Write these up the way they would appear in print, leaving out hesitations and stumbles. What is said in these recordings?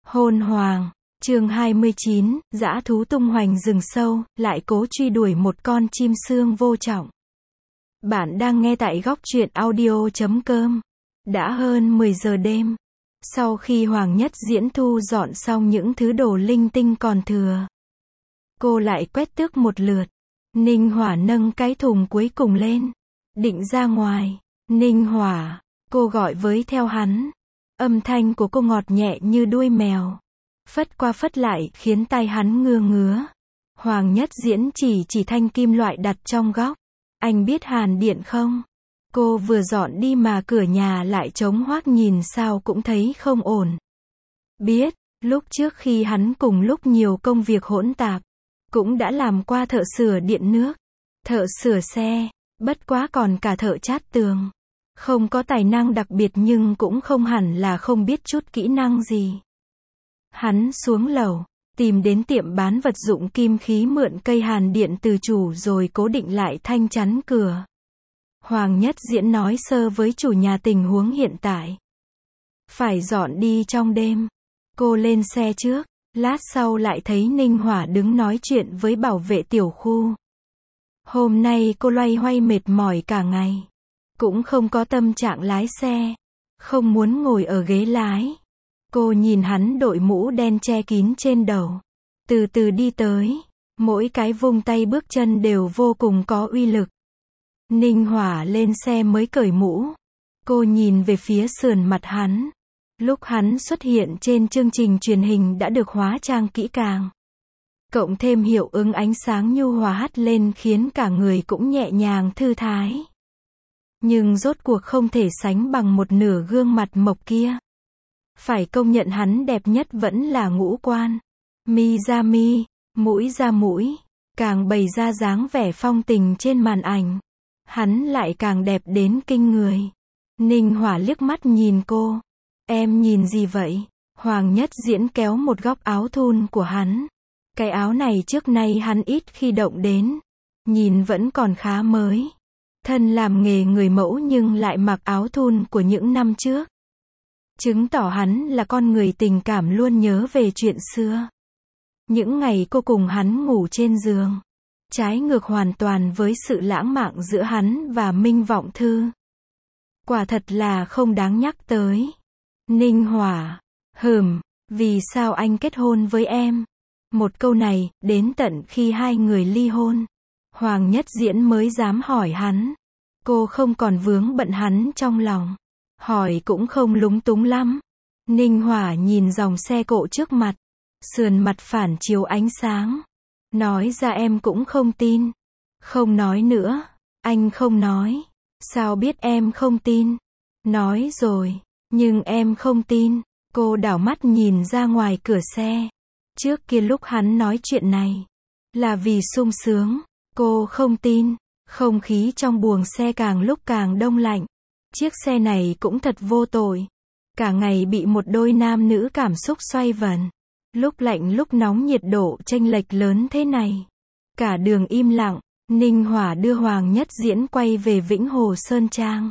Hôn hoàng. Chương 29, dã thú tung hoành rừng sâu, lại cố truy đuổi một con chim sương vô trọng. Bạn đang nghe tại góc truyện audio.com. Đã hơn 10 giờ đêm. Sau khi Hoàng Nhất Diễn thu dọn xong những thứ đồ linh tinh còn thừa, cô lại quét tước một lượt. Ninh Hỏa nâng cái thùng cuối cùng lên, định ra ngoài. Ninh Hỏa, cô gọi với theo hắn. Âm thanh của cô ngọt nhẹ như đuôi mèo, phất qua phất lại khiến tai hắn ngứa ngứa. Hoàng Nhất Diễn chỉ thanh kim loại đặt trong góc. Anh biết hàn điện không? Cô vừa dọn đi mà cửa nhà lại trống hoác, nhìn sao cũng thấy không ổn. Biết, lúc trước khi hắn cùng lúc nhiều công việc hỗn tạp, cũng đã làm qua thợ sửa điện nước, thợ sửa xe, bất quá còn cả thợ chát tường. Không có tài năng đặc biệt nhưng cũng không hẳn là không biết chút kỹ năng gì. Hắn xuống lầu, tìm đến tiệm bán vật dụng kim khí mượn cây hàn điện từ chủ rồi cố định lại thanh chắn cửa. Hoàng Nhất Diễn nói sơ với chủ nhà tình huống hiện tại. Phải dọn đi trong đêm. Cô lên xe trước, lát sau lại thấy Ninh Hỏa đứng nói chuyện với bảo vệ tiểu khu. Hôm nay cô loay hoay mệt mỏi cả ngày, cũng không có tâm trạng lái xe, không muốn ngồi ở ghế lái. Cô nhìn hắn đội mũ đen che kín trên đầu, từ từ đi tới, mỗi cái vung tay bước chân đều vô cùng có uy lực. Ninh Hỏa lên xe mới cởi mũ. Cô nhìn về phía sườn mặt hắn. Lúc hắn xuất hiện trên chương trình truyền hình đã được hóa trang kỹ càng, cộng thêm hiệu ứng ánh sáng nhu hòa hắt lên khiến cả người cũng nhẹ nhàng thư thái. Nhưng rốt cuộc không thể sánh bằng một nửa gương mặt mộc kia. Phải công nhận hắn đẹp nhất vẫn là ngũ quan. Mi ra mi, mũi ra mũi, càng bày ra dáng vẻ phong tình trên màn ảnh, hắn lại càng đẹp đến kinh người. Ninh Hỏa liếc mắt nhìn cô. Em nhìn gì vậy? Hoàng Nhất Diễn kéo một góc áo thun của hắn. Cái áo này trước nay hắn ít khi động đến, nhìn vẫn còn khá mới. Thân làm nghề người mẫu nhưng lại mặc áo thun của những năm trước, chứng tỏ hắn là con người tình cảm, luôn nhớ về chuyện xưa. Những ngày cô cùng hắn ngủ trên giường, trái ngược hoàn toàn với sự lãng mạn giữa hắn và Minh Vọng Thư. Quả thật là không đáng nhắc tới. Ninh Hỏa, vì sao anh kết hôn với em? Một câu này, đến tận khi hai người ly hôn, Hoàng Nhất Diễn mới dám hỏi hắn. Cô không còn vướng bận hắn trong lòng, hỏi cũng không lúng túng lắm. Ninh Hỏa nhìn dòng xe cộ trước mặt, sườn mặt phản chiếu ánh sáng. Nói ra em cũng không tin. Không nói nữa. Anh không nói. Sao biết em không tin? Nói rồi, nhưng em không tin. Cô đảo mắt nhìn ra ngoài cửa xe. Trước kia lúc hắn nói chuyện này, là vì sung sướng. Cô không tin. Không khí trong buồng xe càng lúc càng đông lạnh. Chiếc xe này cũng thật vô tội. Cả ngày bị một đôi nam nữ cảm xúc xoay vần. Lúc lạnh lúc nóng, nhiệt độ chênh lệch lớn thế này. Cả đường im lặng. Ninh Hỏa đưa Hoàng Nhất Diễn quay về Vĩnh Hồ Sơn Trang.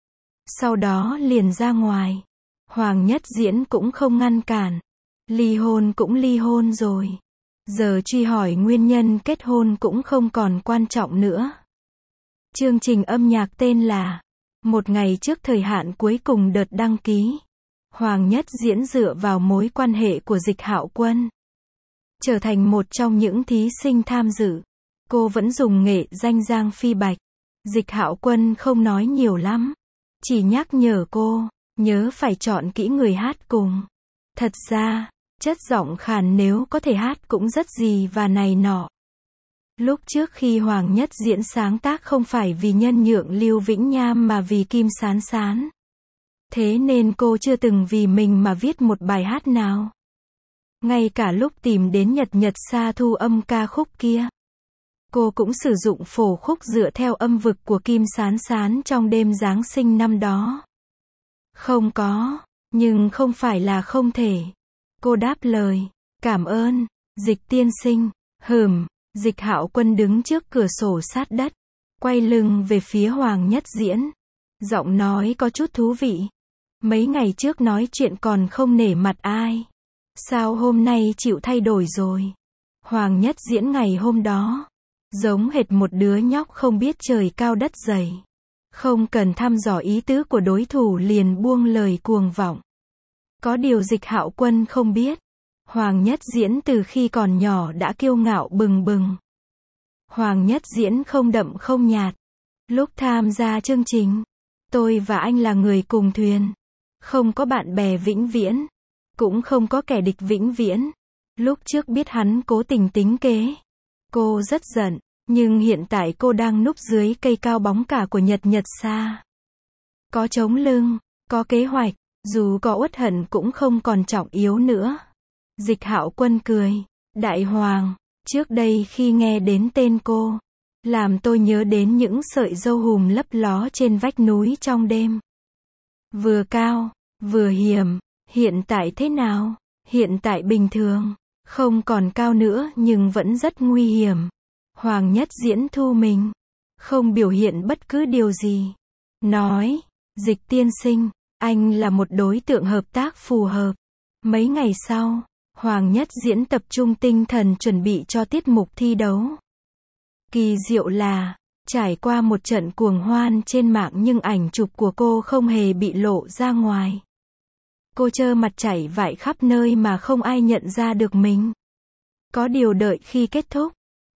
Sau đó liền ra ngoài. Hoàng Nhất Diễn cũng không ngăn cản. Ly hôn cũng ly hôn rồi. Giờ truy hỏi nguyên nhân kết hôn cũng không còn quan trọng nữa. Chương trình âm nhạc tên là Một ngày trước thời hạn cuối cùng đợt đăng ký. Hoàng Nhất Diễn dựa vào mối quan hệ của Dịch Hạo Quân, trở thành một trong những thí sinh tham dự. Cô vẫn dùng nghệ danh Giang Phi Bạch. Dịch Hạo Quân không nói nhiều lắm, chỉ nhắc nhở cô, nhớ phải chọn kỹ người hát cùng. Thật ra, chất giọng khàn nếu có thể hát cũng rất gì và này nọ. Lúc trước khi Hoàng Nhất Diễn sáng tác không phải vì nhân nhượng Lưu Vĩnh Nham mà vì Kim Sán Sán. Thế nên cô chưa từng vì mình mà viết một bài hát nào. Ngay cả lúc tìm đến Nhật Nhật Sa thu âm ca khúc kia, cô cũng sử dụng phổ khúc dựa theo âm vực của Kim Sán Sán trong đêm Giáng sinh năm đó. Không có, nhưng không phải là không thể. Cô đáp lời, cảm ơn, Dịch tiên sinh. Dịch Hạo Quân đứng trước cửa sổ sát đất, quay lưng về phía Hoàng Nhất Diễn. Giọng nói có chút thú vị. Mấy ngày trước nói chuyện còn không nể mặt ai. Sao hôm nay chịu thay đổi rồi? Hoàng Nhất Diễn ngày hôm đó, giống hệt một đứa nhóc không biết trời cao đất dày. Không cần thăm dò ý tứ của đối thủ liền buông lời cuồng vọng. Có điều Dịch Hạo Quân không biết. Hoàng Nhất Diễn từ khi còn nhỏ đã kiêu ngạo bừng bừng. Hoàng Nhất Diễn không đậm không nhạt. Lúc tham gia chương trình, tôi và anh là người cùng thuyền. Không có bạn bè vĩnh viễn. Cũng không có kẻ địch vĩnh viễn. Lúc trước biết hắn cố tình tính kế. Cô rất giận. Nhưng hiện tại cô đang núp dưới cây cao bóng cả của Nhật Nhật Sa. Có chống lưng, có kế hoạch, dù có uất hận cũng không còn trọng yếu nữa. Dịch Hạo Quân cười. Đại Hoàng, trước đây khi nghe đến tên cô, làm tôi nhớ đến những sợi râu hùm lấp ló trên vách núi trong đêm. Vừa cao, vừa hiểm, hiện tại thế nào? Hiện tại bình thường, không còn cao nữa nhưng vẫn rất nguy hiểm. Hoàng Nhất Diễn thu mình, không biểu hiện bất cứ điều gì. Nói, Dịch tiên sinh, anh là một đối tượng hợp tác phù hợp. Mấy ngày sau, Hoàng Nhất Diễn tập trung tinh thần chuẩn bị cho tiết mục thi đấu. Kỳ diệu là, trải qua một trận cuồng hoan trên mạng nhưng ảnh chụp của cô không hề bị lộ ra ngoài. Cô trơ mặt chảy vải khắp nơi mà không ai nhận ra được mình. Có điều đợi khi kết thúc,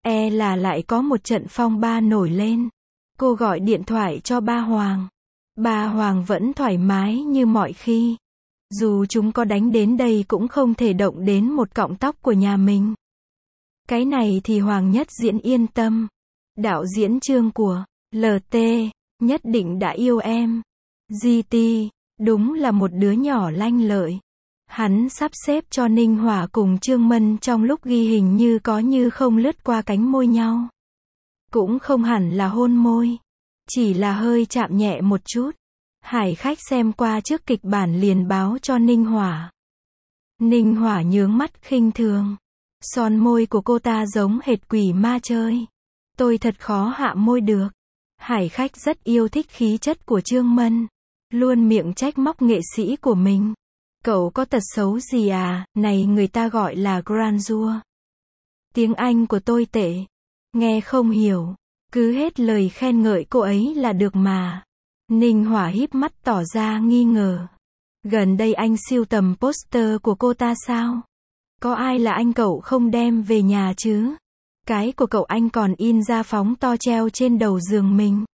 là lại có một trận phong ba nổi lên. Cô gọi điện thoại cho ba Hoàng. Ba Hoàng vẫn thoải mái như mọi khi. Dù chúng có đánh đến đây cũng không thể động đến một cọng tóc của nhà mình. Cái này thì Hoàng Nhất Diễn yên tâm. Đạo diễn Trương của LT nhất định đã yêu em. GT, đúng là một đứa nhỏ lanh lợi. Hắn sắp xếp cho Ninh Hỏa cùng Trương Mân trong lúc ghi hình như có như không lướt qua cánh môi nhau. Cũng không hẳn là hôn môi. Chỉ là hơi chạm nhẹ một chút. Hải Khách xem qua trước kịch bản liền báo cho Ninh Hỏa. Ninh Hỏa nhướng mắt khinh thường. Son môi của cô ta giống hệt quỷ ma chơi. Tôi thật khó hạ môi được. Hải Khách rất yêu thích khí chất của Trương Mân. Luôn miệng trách móc nghệ sĩ của mình. Cậu có tật xấu gì à, này người ta gọi là grandeur. Tiếng Anh của tôi tệ. Nghe không hiểu. Cứ hết lời khen ngợi cô ấy là được mà. Ninh Hỏa híp mắt tỏ ra nghi ngờ. Gần đây anh sưu tầm poster của cô ta sao? Có ai là anh cậu không đem về nhà chứ? Cái của cậu anh còn in ra phóng to treo trên đầu giường mình.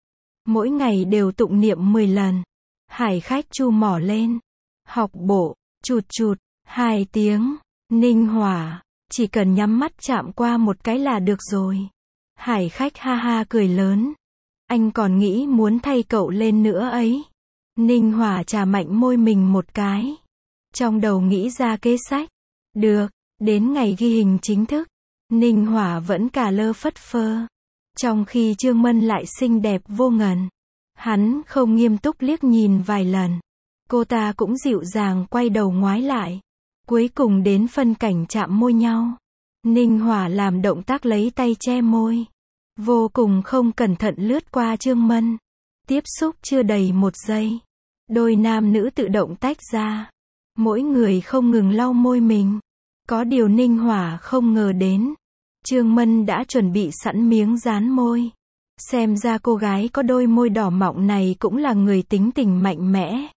Mỗi ngày đều tụng niệm 10 lần. Hải Khách chu mỏ lên. Học bộ, chụt chụt, 2 tiếng. Ninh Hỏa, chỉ cần nhắm mắt chạm qua một cái là được rồi. Hải Khách ha ha cười lớn. Anh còn nghĩ muốn thay cậu lên nữa ấy. Ninh Hỏa chà mạnh môi mình một cái. Trong đầu nghĩ ra kế sách. Được, đến ngày ghi hình chính thức, Ninh Hỏa vẫn cà lơ phất phơ. Trong khi Trương Mân lại xinh đẹp vô ngần. Hắn không nghiêm túc liếc nhìn vài lần. Cô ta cũng dịu dàng quay đầu ngoái lại. Cuối cùng đến phân cảnh chạm môi nhau. Ninh Hỏa làm động tác lấy tay che môi. Vô cùng không cẩn thận lướt qua Trương Mân. Tiếp xúc chưa đầy 1 giây. Đôi nam nữ tự động tách ra. Mỗi người không ngừng lau môi mình. Có điều Ninh Hỏa không ngờ đến. Trương Mân đã chuẩn bị sẵn miếng dán môi. Xem ra cô gái có đôi môi đỏ mọng này cũng là người tính tình mạnh mẽ.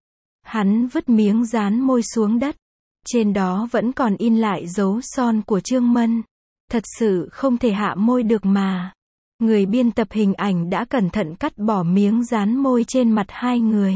Hắn vứt miếng dán môi xuống đất. Trên đó vẫn còn in lại dấu son của Trương Mân. Thật sự không thể hạ môi được mà. Người biên tập hình ảnh đã cẩn thận cắt bỏ miếng dán môi trên mặt hai người.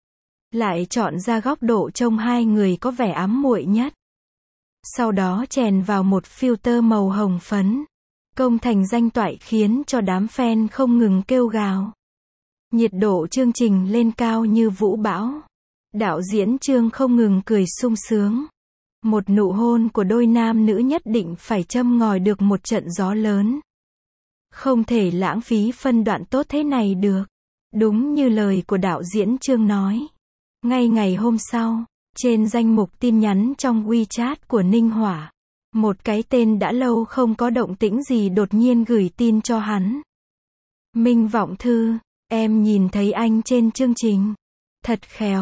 Lại chọn ra góc độ trông hai người có vẻ ám muội nhất. Sau đó chèn vào một filter màu hồng phấn. Công thành danh toại khiến cho đám fan không ngừng kêu gào. Nhiệt độ chương trình lên cao như vũ bão. Đạo diễn Trương không ngừng cười sung sướng. Một nụ hôn của đôi nam nữ nhất định phải châm ngòi được một trận gió lớn. Không thể lãng phí phân đoạn tốt thế này được. Đúng như lời của đạo diễn Trương nói. Ngay ngày hôm sau, trên danh mục tin nhắn trong WeChat của Ninh Hỏa, một cái tên đã lâu không có động tĩnh gì đột nhiên gửi tin cho hắn. Minh Vọng Thư, em nhìn thấy anh trên chương trình. Thật khéo.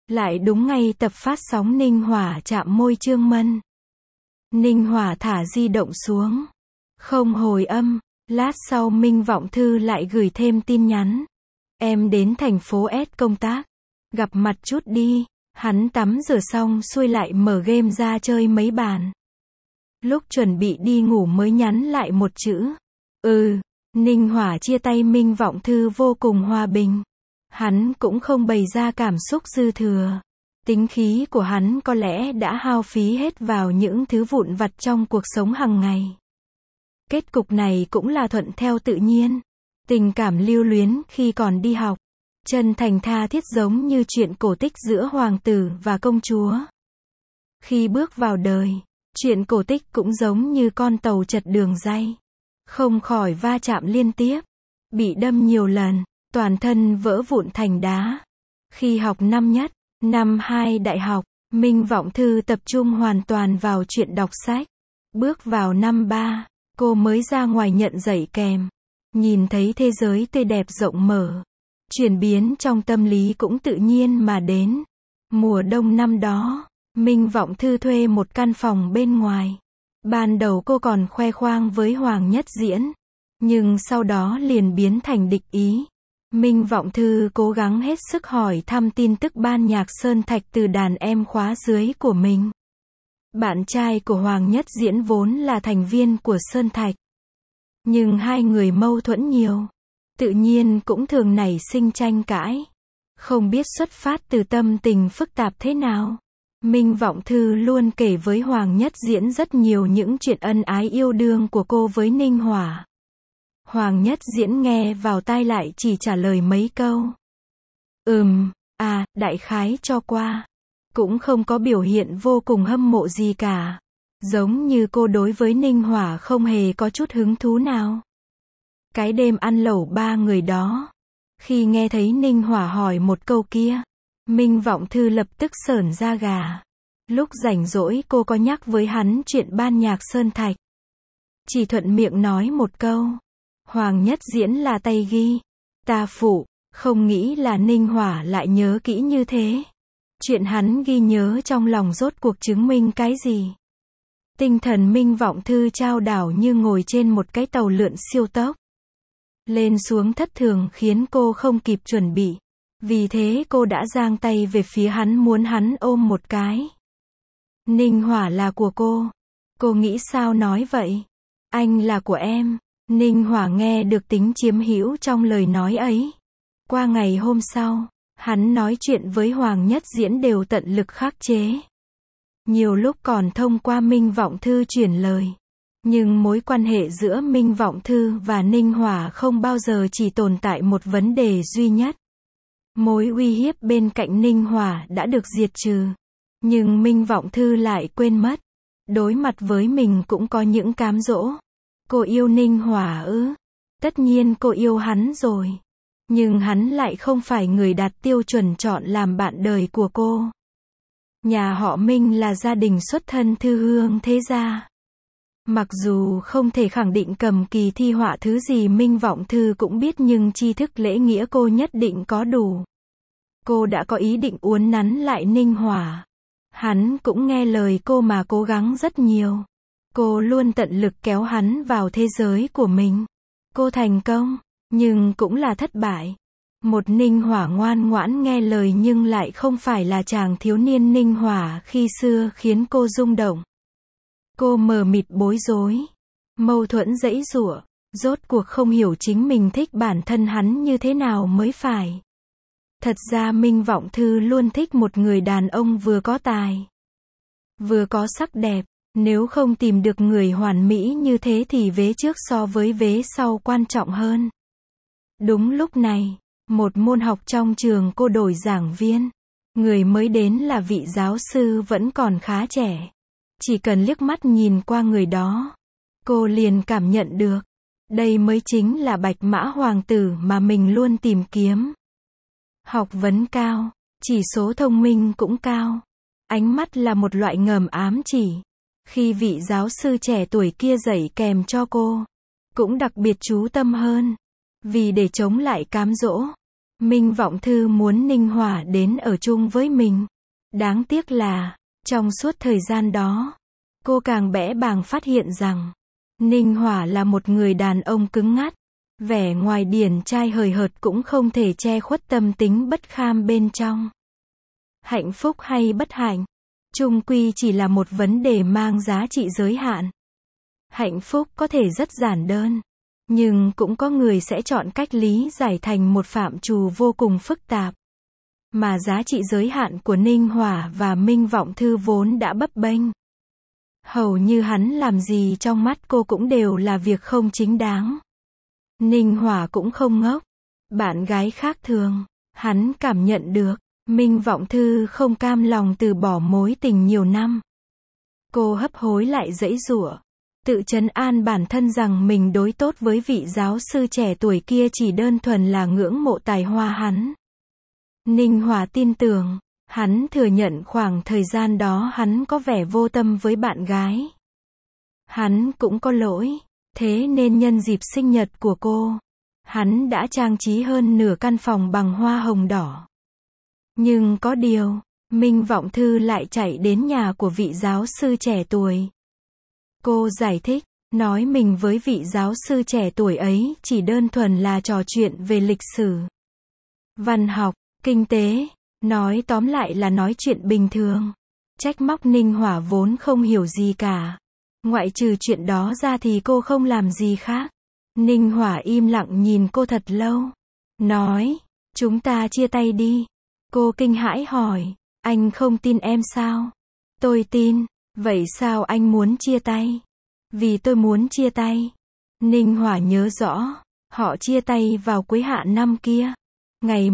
Lại đúng ngay tập phát sóng Ninh Hỏa chạm môi Trương Mân. Ninh Hỏa thả di động xuống. Không hồi âm. Lát sau Minh Vọng Thư lại gửi thêm tin nhắn. Em đến thành phố S công tác. Gặp mặt chút đi. Hắn tắm rửa xong xuôi lại mở game ra chơi mấy bàn. Lúc chuẩn bị đi ngủ mới nhắn lại một chữ. Ninh Hỏa chia tay Minh Vọng Thư vô cùng hòa bình. Hắn cũng không bày ra cảm xúc dư thừa. Tính khí của hắn có lẽ đã hao phí hết vào những thứ vụn vặt trong cuộc sống hàng ngày. Kết cục này cũng là thuận theo tự nhiên. Tình cảm lưu luyến khi còn đi học. Chân thành tha thiết giống như chuyện cổ tích giữa hoàng tử và công chúa. Khi bước vào đời, chuyện cổ tích cũng giống như con tàu chật đường ray. Không khỏi va chạm liên tiếp. Bị đâm nhiều lần, toàn thân vỡ vụn thành đá. Khi học năm nhất, năm 2 đại học, Minh Vọng Thư tập trung hoàn toàn vào chuyện đọc sách. Bước vào năm 3, cô mới ra ngoài nhận dạy kèm. Nhìn thấy thế giới tươi đẹp rộng mở. Chuyển biến trong tâm lý cũng tự nhiên mà đến. Mùa đông năm đó, Minh Vọng Thư thuê một căn phòng bên ngoài. Ban đầu cô còn khoe khoang với Hoàng Nhất Diễn. Nhưng sau đó liền biến thành địch ý. Minh Vọng Thư cố gắng hết sức hỏi thăm tin tức ban nhạc Sơn Thạch từ đàn em khóa dưới của mình. Bạn trai của Hoàng Nhất Diễn vốn là thành viên của Sơn Thạch. Nhưng hai người mâu thuẫn nhiều. Tự nhiên cũng thường nảy sinh tranh cãi. Không biết xuất phát từ tâm tình phức tạp thế nào. Minh Vọng Thư luôn kể với Hoàng Nhất Diễn rất nhiều những chuyện ân ái yêu đương của cô với Ninh Hỏa. Hoàng Nhất Diễn nghe vào tai lại chỉ trả lời mấy câu. Đại khái cho qua. Cũng không có biểu hiện vô cùng hâm mộ gì cả. Giống như cô đối với Ninh Hỏa không hề có chút hứng thú nào. Cái đêm ăn lẩu 3 người đó. Khi nghe thấy Ninh Hỏa hỏi một câu kia, Minh Vọng Thư lập tức sởn da gà. Lúc rảnh rỗi cô có nhắc với hắn chuyện ban nhạc Sơn Thạch. Chỉ thuận miệng nói một câu. Hoàng Nhất Diễn là tay ghi. Ta phụ, không nghĩ là Ninh Hỏa lại nhớ kỹ như thế. Chuyện hắn ghi nhớ trong lòng rốt cuộc chứng minh cái gì? Tinh thần Minh Vọng Thư chao đảo như ngồi trên một cái tàu lượn siêu tốc. Lên xuống thất thường khiến cô không kịp chuẩn bị. Vì thế cô đã giang tay về phía hắn muốn hắn ôm một cái. Ninh Hỏa là của cô. Cô nghĩ sao nói vậy? Anh là của em. Ninh Hỏa nghe được tính chiếm hữu trong lời nói ấy. Qua ngày hôm sau, hắn nói chuyện với Hoàng Nhất Diễn đều tận lực khắc chế. Nhiều lúc còn thông qua Minh Vọng Thư chuyển lời. Nhưng mối quan hệ giữa Minh Vọng Thư và Ninh Hỏa không bao giờ chỉ tồn tại một vấn đề duy nhất. Mối uy hiếp bên cạnh Ninh Hỏa đã được diệt trừ. Nhưng Minh Vọng Thư lại quên mất. Đối mặt với mình cũng có những cám dỗ. Cô yêu Ninh Hỏa ư? Tất nhiên cô yêu hắn rồi. Nhưng hắn lại không phải người đạt tiêu chuẩn chọn làm bạn đời của cô. Nhà họ Minh là gia đình xuất thân thư hương thế gia. Mặc dù không thể khẳng định cầm kỳ thi họa thứ gì Minh Vọng Thư cũng biết nhưng tri thức lễ nghĩa cô nhất định có đủ. Cô đã có ý định uốn nắn lại Ninh Hỏa. Hắn cũng nghe lời cô mà cố gắng rất nhiều. Cô luôn tận lực kéo hắn vào thế giới của mình. Cô thành công, nhưng cũng là thất bại. Một Ninh Hỏa ngoan ngoãn nghe lời nhưng lại không phải là chàng thiếu niên Ninh Hỏa khi xưa khiến cô rung động. Cô mờ mịt bối rối, mâu thuẫn giãy giụa, rốt cuộc không hiểu chính mình thích bản thân hắn như thế nào mới phải. Thật ra Minh Vọng Thư luôn thích một người đàn ông vừa có tài, vừa có sắc đẹp. Nếu không tìm được người hoàn mỹ như thế thì vế trước so với vế sau quan trọng hơn. Đúng lúc này, một môn học trong trường cô đổi giảng viên. Người mới đến là vị giáo sư vẫn còn khá trẻ. Chỉ cần liếc mắt nhìn qua người đó, cô liền cảm nhận được. Đây mới chính là bạch mã hoàng tử mà mình luôn tìm kiếm. Học vấn cao, chỉ số thông minh cũng cao. Ánh mắt là một loại ngầm ám chỉ. Khi vị giáo sư trẻ tuổi kia dạy kèm cho cô, cũng đặc biệt chú tâm hơn. Vì để chống lại cám dỗ, Minh Vọng Thư muốn Ninh Hỏa đến ở chung với mình. Đáng tiếc là, trong suốt thời gian đó, cô càng bẽ bàng phát hiện rằng, Ninh Hỏa là một người đàn ông cứng ngắt. Vẻ ngoài điển trai hời hợt cũng không thể che khuất tâm tính bất kham bên trong. Hạnh phúc hay bất hạnh, chung quy chỉ là một vấn đề mang giá trị giới hạn. Hạnh phúc có thể rất giản đơn, nhưng cũng có người sẽ chọn cách lý giải thành một phạm trù vô cùng phức tạp. Mà giá trị giới hạn của Ninh Hỏa và Minh Vọng Thư vốn đã bấp bênh. Hầu như hắn làm gì trong mắt cô cũng đều là việc không chính đáng. Ninh Hỏa cũng không ngốc. Bạn gái khác thường, hắn cảm nhận được, Minh Vọng Thư không cam lòng từ bỏ mối tình nhiều năm. Cô hấp hối lại giãy giụa, tự trấn an bản thân rằng mình đối tốt với vị giáo sư trẻ tuổi kia chỉ đơn thuần là ngưỡng mộ tài hoa hắn. Ninh Hỏa tin tưởng, hắn thừa nhận khoảng thời gian đó hắn có vẻ vô tâm với bạn gái. Hắn cũng có lỗi, thế nên nhân dịp sinh nhật của cô, hắn đã trang trí hơn nửa căn phòng bằng hoa hồng đỏ. Nhưng có điều, Minh Vọng Thư lại chạy đến nhà của vị giáo sư trẻ tuổi. Cô giải thích, nói mình với vị giáo sư trẻ tuổi ấy chỉ đơn thuần là trò chuyện về lịch sử, văn học, kinh tế, nói tóm lại là nói chuyện bình thường. Trách móc Ninh Hỏa vốn không hiểu gì cả. Ngoại trừ chuyện đó ra thì cô không làm gì khác. Ninh Hỏa im lặng nhìn cô thật lâu. Nói, chúng ta chia tay đi. Cô kinh hãi hỏi, anh không tin em sao? Tôi tin, vậy sao anh muốn chia tay? Vì tôi muốn chia tay. Ninh Hỏa nhớ rõ, họ chia tay vào cuối hạ năm kia. Ngày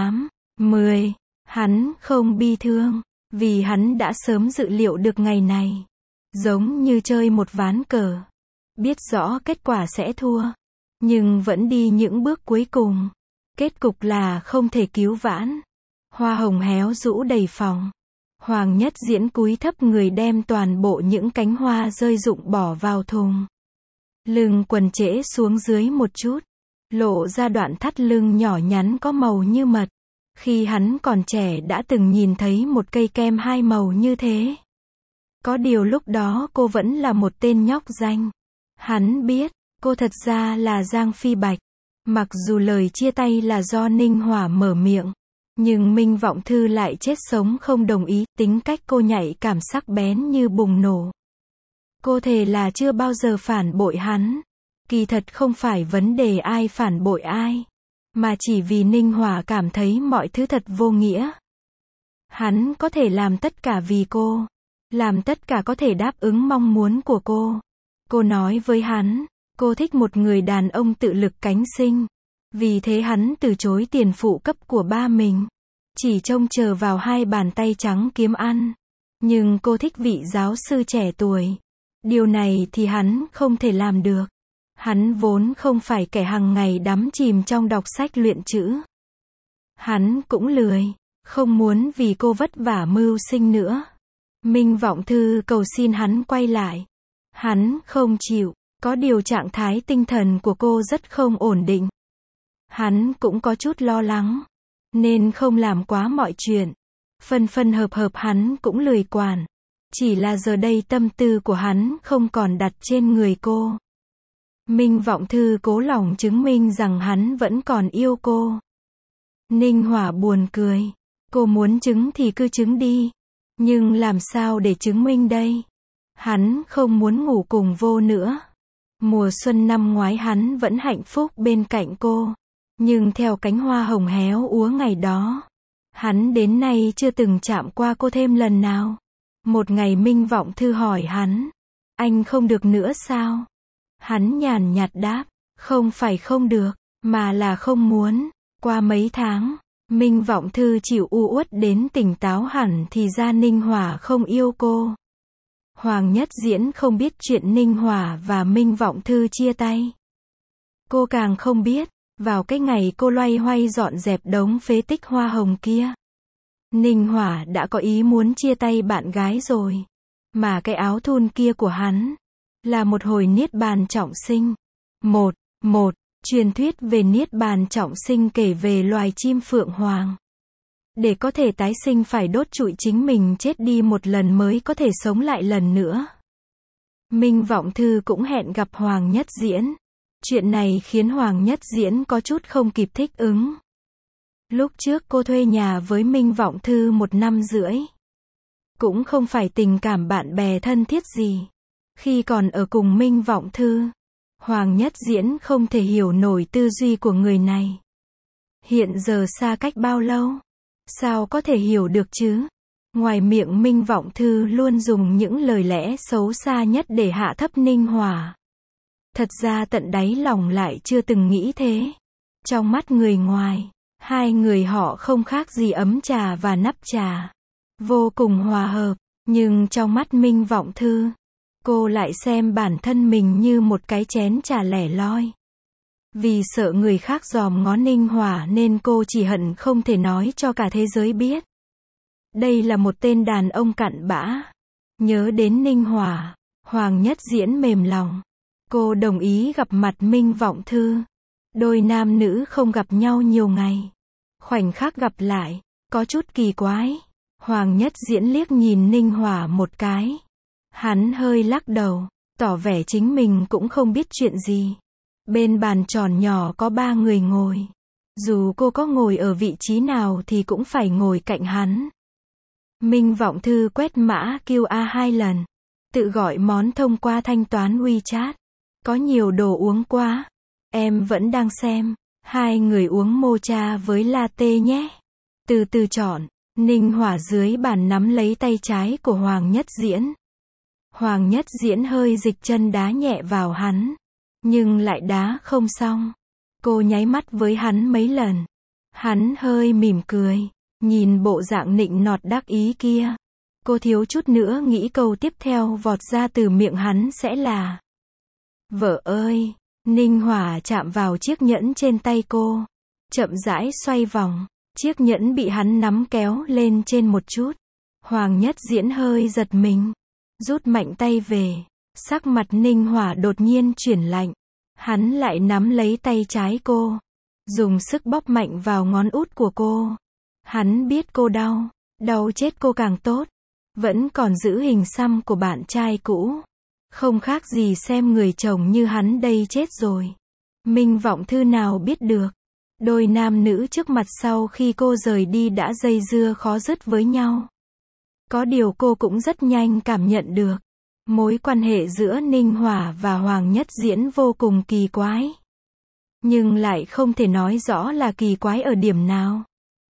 18/10, hắn không bi thương, vì hắn đã sớm dự liệu được ngày này. Giống như chơi một ván cờ, biết rõ kết quả sẽ thua, nhưng vẫn đi những bước cuối cùng. Kết cục là không thể cứu vãn. Hoa hồng héo rũ đầy phòng. Hoàng Nhất Diễn cúi thấp người đem toàn bộ những cánh hoa rơi rụng bỏ vào thùng. Lưng quần trễ xuống dưới một chút, lộ ra đoạn thắt lưng nhỏ nhắn có màu như mật. Khi hắn còn trẻ đã từng nhìn thấy một cây kem hai màu như thế. Có điều lúc đó cô vẫn là một tên nhóc danh. Hắn biết, cô thật ra là Giang Phi Bạch. Mặc dù lời chia tay là do Ninh Hỏa mở miệng, nhưng Minh Vọng Thư lại chết sống không đồng ý. Tính cách cô nhạy cảm sắc bén như bùng nổ. Cô thề là chưa bao giờ phản bội hắn. Kỳ thật không phải vấn đề ai phản bội ai, mà chỉ vì Ninh Hỏa cảm thấy mọi thứ thật vô nghĩa. Hắn có thể làm tất cả vì cô, làm tất cả có thể đáp ứng mong muốn của cô. Cô nói với hắn, cô thích một người đàn ông tự lực cánh sinh. Vì thế hắn từ chối tiền phụ cấp của ba mình, chỉ trông chờ vào hai bàn tay trắng kiếm ăn. Nhưng cô thích vị giáo sư trẻ tuổi. Điều này thì hắn không thể làm được. Hắn vốn không phải kẻ hàng ngày đắm chìm trong đọc sách luyện chữ. Hắn cũng lười, không muốn vì cô vất vả mưu sinh nữa. Minh Vọng Thư cầu xin hắn quay lại. Hắn không chịu, có điều trạng thái tinh thần của cô rất không ổn định. Hắn cũng có chút lo lắng, nên không làm quá mọi chuyện. Phân phân hợp hợp hắn cũng lười quản. Chỉ là giờ đây tâm tư của hắn không còn đặt trên người cô. Minh Vọng Thư cố lòng chứng minh rằng hắn vẫn còn yêu cô. Ninh Hỏa buồn cười. Cô muốn chứng thì cứ chứng đi. Nhưng làm sao để chứng minh đây? Hắn không muốn ngủ cùng vô nữa. Mùa xuân năm ngoái hắn vẫn hạnh phúc bên cạnh cô. Nhưng theo cánh hoa hồng héo úa ngày đó, hắn đến nay chưa từng chạm qua cô thêm lần nào. Một ngày Minh Vọng Thư hỏi hắn, anh không được nữa sao? Hắn nhàn nhạt đáp, không phải không được, mà là không muốn. Qua mấy tháng, Minh Vọng Thư chịu u uất đến tỉnh táo hẳn thì ra Ninh Hỏa không yêu cô. Hoàng Nhất Diễn không biết chuyện Ninh Hỏa và Minh Vọng Thư chia tay. Cô càng không biết, vào cái ngày cô loay hoay dọn dẹp đống phế tích hoa hồng kia, Ninh Hỏa đã có ý muốn chia tay bạn gái rồi. Mà cái áo thun kia của hắn là một hồi niết bàn trọng sinh. Truyền thuyết về Niết Bàn trọng sinh kể về loài chim phượng hoàng. Để có thể tái sinh phải đốt trụi chính mình chết đi một lần mới có thể sống lại lần nữa. Minh Vọng Thư cũng hẹn gặp Hoàng Nhất Diễn. Chuyện này khiến Hoàng Nhất Diễn có chút không kịp thích ứng. Lúc trước cô thuê nhà với Minh Vọng Thư 1 năm rưỡi. Cũng không phải tình cảm bạn bè thân thiết gì. Khi còn ở cùng Minh Vọng Thư, Hoàng Nhất Diễn không thể hiểu nổi tư duy của người này. Hiện giờ xa cách bao lâu? Sao có thể hiểu được chứ? Ngoài miệng Minh Vọng Thư luôn dùng những lời lẽ xấu xa nhất để hạ thấp Ninh Hòa. Thật ra tận đáy lòng lại chưa từng nghĩ thế. Trong mắt người ngoài, hai người họ không khác gì ấm trà và nắp trà. Vô cùng hòa hợp, nhưng trong mắt Minh Vọng Thư, cô lại xem bản thân mình như một cái chén trà lẻ loi. Vì sợ người khác dòm ngó Ninh Hòa nên cô chỉ hận không thể nói cho cả thế giới biết. Đây là một tên đàn ông cặn bã. Nhớ đến Ninh Hòa, Hoàng Nhất Diễn mềm lòng. Cô đồng ý gặp mặt Minh Vọng Thư. Đôi nam nữ không gặp nhau nhiều ngày. Khoảnh khắc gặp lại, có chút kỳ quái. Hoàng Nhất Diễn liếc nhìn Ninh Hòa một cái. Hắn hơi lắc đầu, tỏ vẻ chính mình cũng không biết chuyện gì. Bên bàn tròn nhỏ có 3 người ngồi. Dù cô có ngồi ở vị trí nào thì cũng phải ngồi cạnh hắn. Minh Vọng Thư quét mã QR 2 lần. Tự gọi món thông qua thanh toán WeChat. Có nhiều đồ uống quá. Em vẫn đang xem. 2 người uống mocha với latte nhé. Từ từ chọn. Ninh Hòa dưới bàn nắm lấy tay trái của Hoàng Nhất Diễn. Hoàng Nhất Diễn hơi dịch chân đá nhẹ vào hắn. Nhưng lại đá không xong. Cô nháy mắt với hắn mấy lần. Hắn hơi mỉm cười. Nhìn bộ dạng nịnh nọt đắc ý kia. Cô thiếu chút nữa nghĩ câu tiếp theo vọt ra từ miệng hắn sẽ là: vợ ơi. Ninh Hòa chạm vào chiếc nhẫn trên tay cô. Chậm rãi xoay vòng. Chiếc nhẫn bị hắn nắm kéo lên trên một chút. Hoàng Nhất Diễn hơi giật mình. Rút mạnh tay về. Sắc mặt Ninh Hòa đột nhiên chuyển lạnh. Hắn lại nắm lấy tay trái cô. Dùng sức bóp mạnh vào ngón út của cô. Hắn biết cô đau. Đau chết cô càng tốt. Vẫn còn giữ hình xăm của bạn trai cũ. Không khác gì xem người chồng như hắn đây chết rồi. Minh Vọng Thư nào biết được. Đôi nam nữ trước mặt sau khi cô rời đi đã dây dưa khó dứt với nhau. Có điều cô cũng rất nhanh cảm nhận được. Mối quan hệ giữa Ninh Hòa và Hoàng Nhất Diễn vô cùng kỳ quái. Nhưng lại không thể nói rõ là kỳ quái ở điểm nào.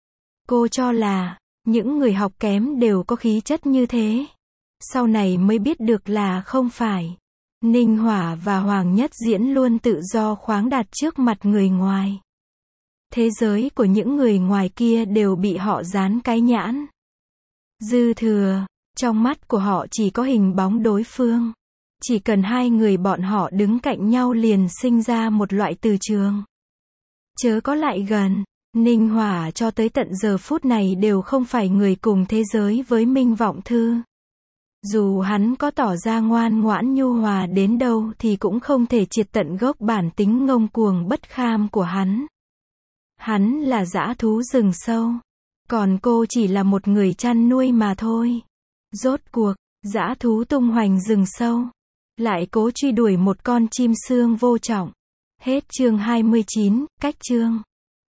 Cô cho là, những người học kém đều có khí chất như thế. Sau này mới biết được là không phải. Ninh Hòa và Hoàng Nhất Diễn luôn tự do khoáng đạt trước mặt người ngoài. Thế giới của những người ngoài kia đều bị họ dán cái nhãn dư thừa. Trong mắt của họ chỉ có hình bóng đối phương. Chỉ cần 2 người bọn họ đứng cạnh nhau liền sinh ra một loại từ trường. Chớ có lại gần. Ninh Hòa cho tới tận giờ phút này đều không phải người cùng thế giới với Minh Vọng Thư. Dù hắn có tỏ ra ngoan ngoãn nhu hòa đến đâu thì cũng không thể triệt tận gốc bản tính ngông cuồng bất kham của hắn. Hắn là dã thú rừng sâu. Còn cô chỉ là một người chăn nuôi mà thôi. Rốt cuộc, dã thú tung hoành rừng sâu. Lại cố truy đuổi một con chim sương vô trọng. Hết chương 29, cách chương.